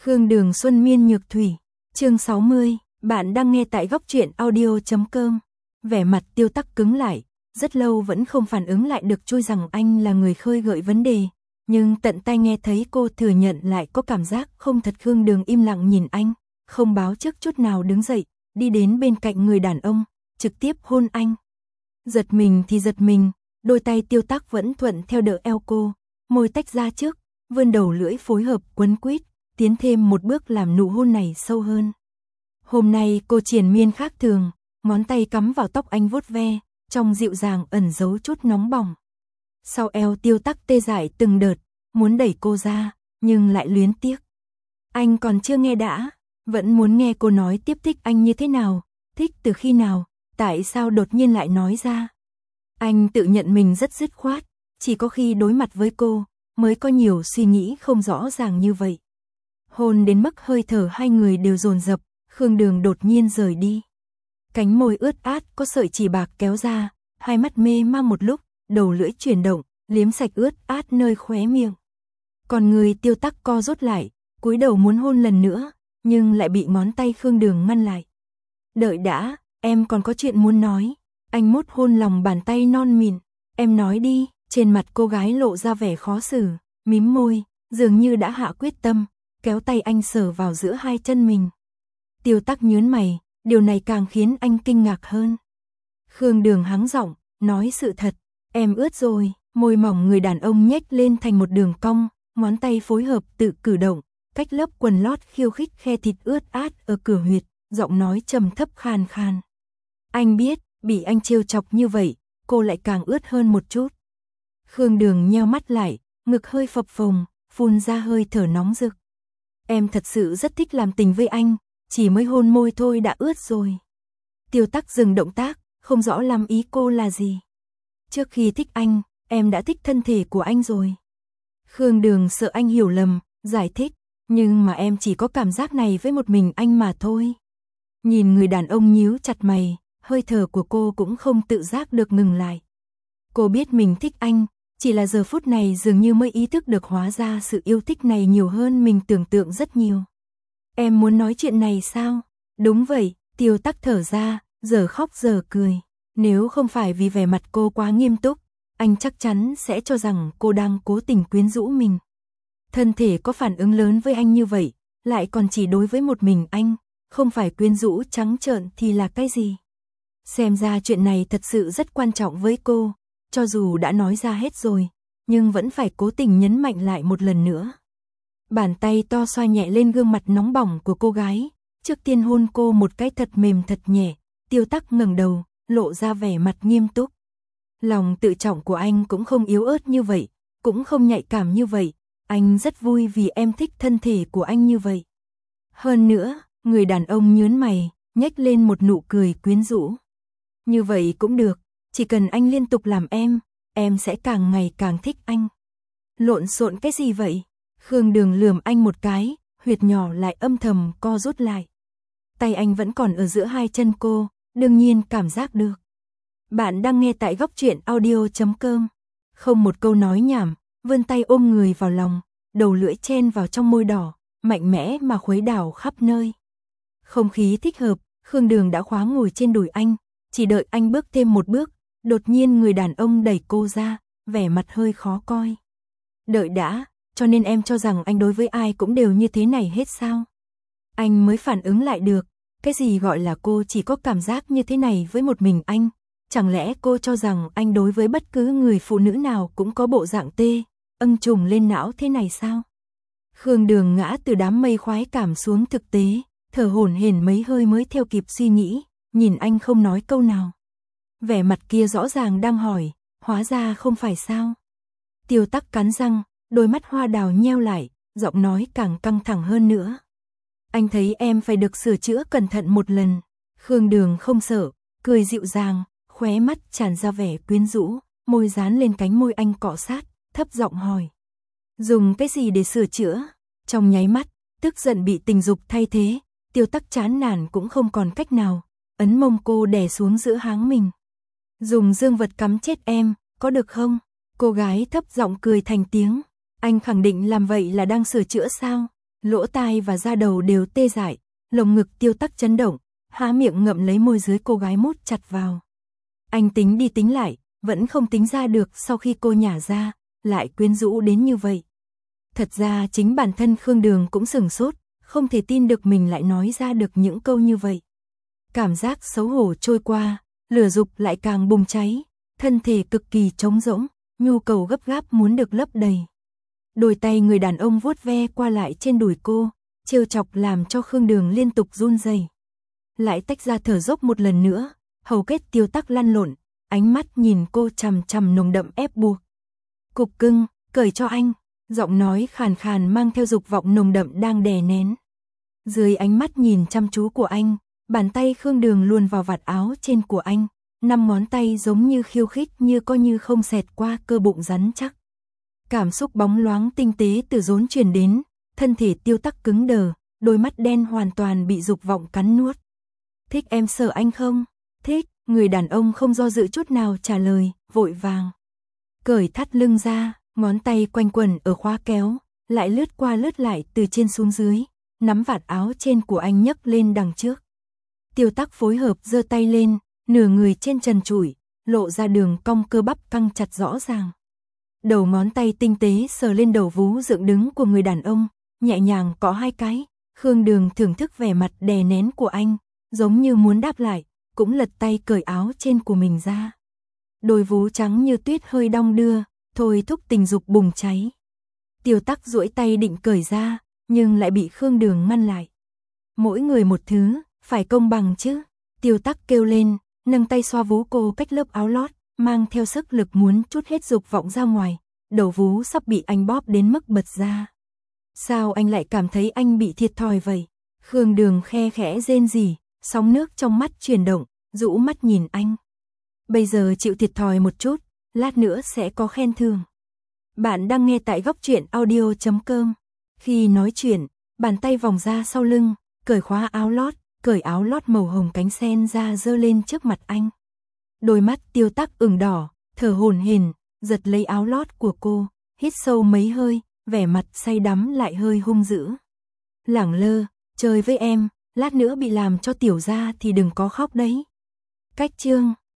Khương Đường Xuân Miên Nhược Thủy, chương 60, bạn đang nghe tại góc truyện audio.com. Vẻ mặt Tiêu Tắc cứng lại, rất lâu vẫn không phản ứng lại được chui rằng anh là người khơi gợi vấn đề, nhưng tận tai nghe thấy cô thừa nhận lại có cảm giác không thật. Khương Đường im lặng nhìn anh, không báo trước chút nào đứng dậy, đi đến bên cạnh người đàn ông, trực tiếp hôn anh. Giật mình thì giật mình, đôi tay Tiêu Tắc vẫn thuận theo đỡ eo cô, môi tách ra trước, vươn đầu lưỡi phối hợp quấn quýt, tiến thêm một bước làm nụ hôn này sâu hơn. Hôm nay cô triền miên khác thường, ngón tay cắm vào tóc anh vuốt ve, trong dịu dàng ẩn giấu chút nóng bỏng. Sau eo Tiêu Tắc tê dại từng đợt, muốn đẩy cô ra, nhưng lại luyến tiếc. Anh còn chưa nghe đã, vẫn muốn nghe cô nói tiếp thích anh như thế nào, thích từ khi nào, tại sao đột nhiên lại nói ra. Anh tự nhận mình rất dứt khoát, chỉ có khi đối mặt với cô, mới có nhiều suy nghĩ không rõ ràng như vậy. Hôn đến mức hơi thở hai người đều dồn dập, Khương Đường đột nhiên rời đi. Cánh môi ướt át có sợi chỉ bạc kéo ra, hai mắt mê mang một lúc, đầu lưỡi chuyển động, liếm sạch ướt át nơi khóe miệng. Còn người Tiêu Tắc co rút lại, cúi đầu muốn hôn lần nữa, nhưng lại bị ngón tay Khương Đường ngăn lại. Đợi đã, em còn có chuyện muốn nói. Anh mút hôn lòng bàn tay non mịn. Em nói đi. Trên mặt cô gái lộ ra vẻ khó xử, mím môi, dường như đã hạ quyết tâm, kéo tay anh sờ vào giữa hai chân mình. Tiêu Tắc nhướng mày, điều này càng khiến anh kinh ngạc hơn. Khương Đường hắng giọng, nói sự thật, em ướt rồi. Môi mỏng người đàn ông nhếch lên thành một đường cong, ngón tay phối hợp tự cử động, cách lớp quần lót khiêu khích khe thịt ướt át ở cửa huyệt, giọng nói trầm thấp khàn khàn. Anh biết, bị anh trêu chọc như vậy, cô lại càng ướt hơn một chút. Khương Đường nheo mắt lại, ngực hơi phập phồng, phun ra hơi thở nóng rực. Em thật sự rất thích làm tình với anh, chỉ mới hôn môi thôi đã ướt rồi. Tiêu Tắc dừng động tác, không rõ lắm ý cô là gì. Trước khi thích anh, em đã thích thân thể của anh rồi. Khương Đường sợ anh hiểu lầm, giải thích, nhưng mà em chỉ có cảm giác này với một mình anh mà thôi. Nhìn người đàn ông nhíu chặt mày, hơi thở của cô cũng không tự giác được ngừng lại. Cô biết mình thích anh, chỉ là giờ phút này dường như mới ý thức được hóa ra sự yêu thích này nhiều hơn mình tưởng tượng rất nhiều. Em muốn nói chuyện này sao? Đúng vậy, Tiêu Tắc thở ra, giờ khóc giờ cười. Nếu không phải vì vẻ mặt cô quá nghiêm túc, anh chắc chắn sẽ cho rằng cô đang cố tình quyến rũ mình. Thân thể có phản ứng lớn với anh như vậy, lại còn chỉ đối với một mình anh, không phải quyến rũ trắng trợn thì là cái gì? Xem ra chuyện này thật sự rất quan trọng với cô, cho dù đã nói ra hết rồi, nhưng vẫn phải cố tình nhấn mạnh lại một lần nữa. Bàn tay to xoa nhẹ lên gương mặt nóng bỏng của cô gái, trước tiên hôn cô một cái thật mềm thật nhẹ. Tiêu Tắc ngẩng đầu, lộ ra vẻ mặt nghiêm túc. Lòng tự trọng của anh cũng không yếu ớt như vậy, cũng không nhạy cảm như vậy, anh rất vui vì em thích thân thể của anh như vậy. Hơn nữa, người đàn ông nhướng mày, nhếch lên một nụ cười quyến rũ. Như vậy cũng được, chỉ cần anh liên tục làm em sẽ càng ngày càng thích anh. Lộn xộn cái gì vậy? Khương Đường lườm anh một cái, huyệt nhỏ lại âm thầm co rút lại. Tay anh vẫn còn ở giữa hai chân cô, đương nhiên cảm giác được. Bạn đang nghe tại góc truyện audio.com. Không một câu nói nhảm, vươn tay ôm người vào lòng, đầu lưỡi chen vào trong môi đỏ, mạnh mẽ mà khuấy đảo khắp nơi. Không khí thích hợp, Khương Đường đã khóa ngồi trên đùi anh, chỉ đợi anh bước thêm một bước, đột nhiên người đàn ông đẩy cô ra, vẻ mặt hơi khó coi. Đợi đã, cho nên em cho rằng anh đối với ai cũng đều như thế này hết sao? Anh mới phản ứng lại được, cái gì gọi là cô chỉ có cảm giác như thế này với một mình anh? Chẳng lẽ cô cho rằng anh đối với bất cứ người phụ nữ nào cũng có bộ dạng tê, âng trùng lên não thế này sao? Khương Đường ngã từ đám mây khoái cảm xuống thực tế, thở hổn hển mấy hơi mới theo kịp suy nghĩ, nhìn anh không nói câu nào. Vẻ mặt kia rõ ràng đang hỏi, hóa ra không phải sao? Tiêu Tắc cắn răng, đôi mắt hoa đào nheo lại, giọng nói càng căng thẳng hơn nữa. Anh thấy em phải được sửa chữa cẩn thận một lần. Khương Đường không sợ, cười dịu dàng, khóe mắt tràn ra vẻ quyến rũ, môi dán lên cánh môi anh cọ sát, thấp giọng hỏi. Dùng cái gì để sửa chữa? Trong nháy mắt, tức giận bị tình dục thay thế, Tiêu Tắc chán nản cũng không còn cách nào, ấn mông cô đè xuống giữa háng mình. Dùng dương vật cắm chết em, có được không? Cô gái thấp giọng cười thành tiếng. Anh khẳng định làm vậy là đang sửa chữa sao? Lỗ tai và da đầu đều tê dại, lồng ngực Tiêu Tắc chấn động, há miệng ngậm lấy môi dưới cô gái mút chặt vào. Anh tính đi tính lại, vẫn không tính ra được sau khi cô nhả ra, lại quyến rũ đến như vậy. Thật ra chính bản thân Khương Đường cũng sửng sốt, không thể tin được mình lại nói ra được những câu như vậy. Cảm giác xấu hổ trôi qua, lửa dục lại càng bùng cháy, thân thể cực kỳ trống rỗng, nhu cầu gấp gáp muốn được lấp đầy. Đôi tay người đàn ông vuốt ve qua lại trên đùi cô, trêu chọc làm cho Khương Đường liên tục run rẩy. Lại tách ra thở dốc một lần nữa, hầu kết Tiêu Tắc lăn lộn, ánh mắt nhìn cô chằm chằm nồng đậm ép buộc. Cục cưng, cởi cho anh, giọng nói khàn khàn mang theo dục vọng nồng đậm đang đè nén. Dưới ánh mắt nhìn chăm chú của anh, bàn tay Khương Đường luồn vào vạt áo trên của anh, 5 ngón tay giống như khiêu khích như coi như không xẹt qua cơ bụng rắn chắc. Cảm xúc bóng loáng tinh tế từ rốn truyền đến, thân thể Tiêu Tắc cứng đờ, đôi mắt đen hoàn toàn bị dục vọng cắn nuốt. Thích em sợ anh không? Thích, người đàn ông không do dự chút nào trả lời, vội vàng. Cởi thắt lưng ra, ngón tay quanh quẩn ở khóa kéo, lại lướt qua lướt lại từ trên xuống dưới, nắm vạt áo trên của anh nhấc lên đằng trước. Tiêu Tắc phối hợp giơ tay lên, nửa người trên trần trụi, lộ ra đường cong cơ bắp căng chặt rõ ràng. Đầu ngón tay tinh tế sờ lên đầu vú dựng đứng của người đàn ông, nhẹ nhàng có 2 cái. Khương Đường thưởng thức vẻ mặt đè nén của anh, giống như muốn đáp lại, cũng lật tay cởi áo trên của mình ra. Đôi vú trắng như tuyết hơi đong đưa, thôi thúc tình dục bùng cháy. Tiêu Tắc duỗi tay định cởi ra, nhưng lại bị Khương Đường ngăn lại. Mỗi người một thứ, phải công bằng chứ. Tiêu Tắc kêu lên, nâng tay xoa vú cô cách lớp áo lót, mang theo sức lực muốn trút hết dục vọng ra ngoài. Đầu vú sắp bị anh bóp đến mức bật ra. Sao anh lại cảm thấy anh bị thiệt thòi vậy? Khương Đường khe khẽ rên rỉ, sóng nước trong mắt chuyển động, rũ mắt nhìn anh. Bây giờ chịu thiệt thòi một chút, lát nữa sẽ có khen thưởng. Bạn đang nghe tại góc truyện audio.com. Khi nói chuyện, bàn tay vòng ra sau lưng, cởi khóa áo lót, cởi áo lót màu hồng cánh sen ra giơ lên trước mặt anh. Đôi mắt Tiêu Tắc ửng đỏ, thở hổn hển, giật lấy áo lót của cô, hít sâu mấy hơi, vẻ mặt say đắm lại hơi hung dữ. Lẳng lơ, chơi với em, lát nữa bị làm cho tiểu ra thì đừng có khóc đấy. Cách chương